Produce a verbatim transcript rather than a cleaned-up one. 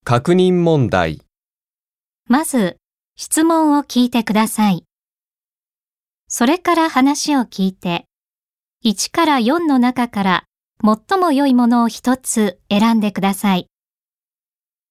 確認問題。 まず、質問を聞いてください。それから話を聞いて、いちからよんの中から最も良いものをひとつ選んでください。